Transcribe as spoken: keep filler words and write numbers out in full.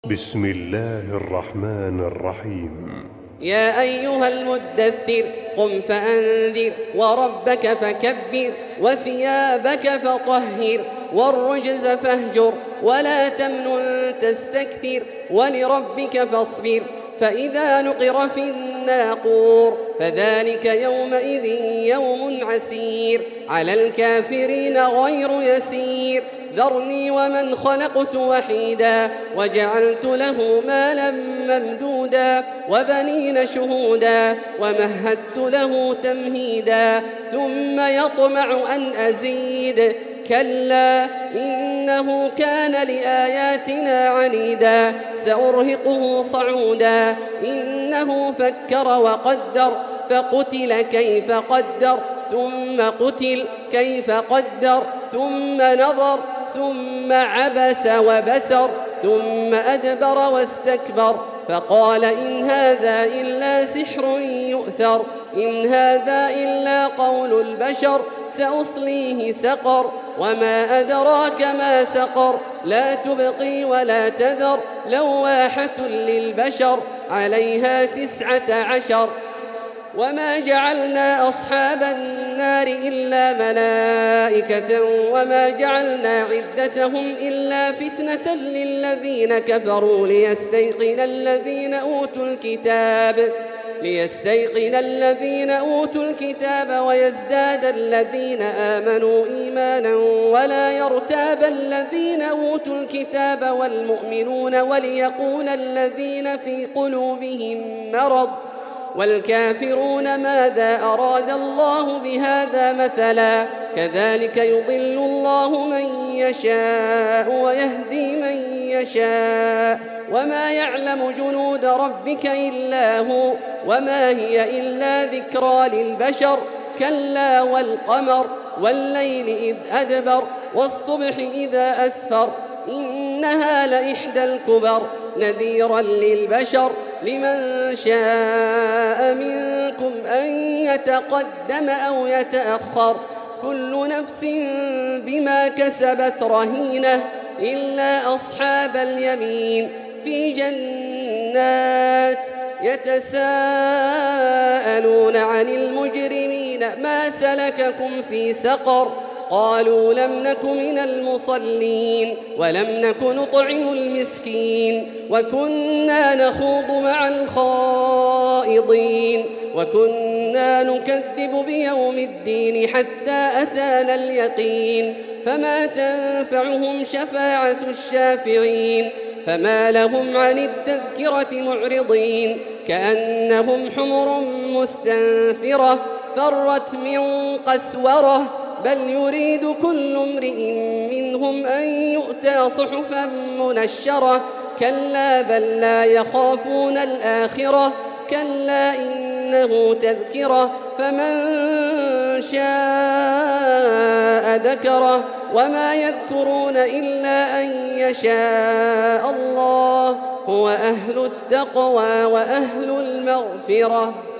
بسم الله الرحمن الرحيم. يا أيها المدثر قم فأنذر وربك فكبر وثيابك فطهر والرجز فاهجر ولا تمنن تستكثر ولربك فاصبر فإذا نقر في الناقور فذلك يومئذ يوم عسير على الكافرين غير يسير ذرني ومن خلقت وحيدا وجعلت له مالا ممدودا وبنين شهودا ومهدت له تمهيدا ثم يطمع أن أزيد كلا إنه كان لآياتنا عنيدا سأرهقه صعودا إنه فكر وقدر فقتل كيف قدر ثم قتل كيف قدر ثم نظر ثم عبس وبسر ثم أدبر واستكبر فقال إن هذا إلا سحر يؤثر إن هذا إلا قول البشر سأصليه سقر وما أدراك ما سقر لا تبقي ولا تذر لواحة للبشر عليها تسعة عشر وما جعلنا أصحاب النار إلا ملائكة وما جعلنا عدتهم إلا فتنة للذين كفروا ليستيقن الذين أوتوا الكتاب ليستيقن الذين أوتوا الكتاب ويزداد الذين آمنوا إيمانا ولا يرتاب الذين أوتوا الكتاب والمؤمنون وليقول الذين في قلوبهم مرض والكافرون ماذا أراد الله بهذا مثلا كذلك يضل الله من يشاء ويهدي من يشاء وما يعلم جنود ربك إلا هو وما هي إلا ذكرى للبشر كلا والقمر والليل إذ أدبر والصبح إذا أسفر إنها لإحدى الكبر نذيرا للبشر لمن شاء منكم أن يتقدم أو يتأخر كل نفس بما كسبت رهينة إلا أصحاب اليمين في جنات يتساءلون عن المجرمين ما سلككم في سقر قالوا لم نك من المصلين ولم نك نطعم المسكين وكنا نخوض مع الخائضين وكنا نكذب بيوم الدين حتى أتانا اليقين فما تنفعهم شفاعة الشافعين فما لهم عن التذكرة معرضين كأنهم حمر مستنفرة فرت من قسورة بل يريد كل امرئ منهم أن يؤتى صحفا منشرة كلا بل لا يخافون الآخرة كلا إنه تذكرة فمن شاء ذكره وما يذكرون إلا أن يشاء الله هو أهل التقوى وأهل المغفرة.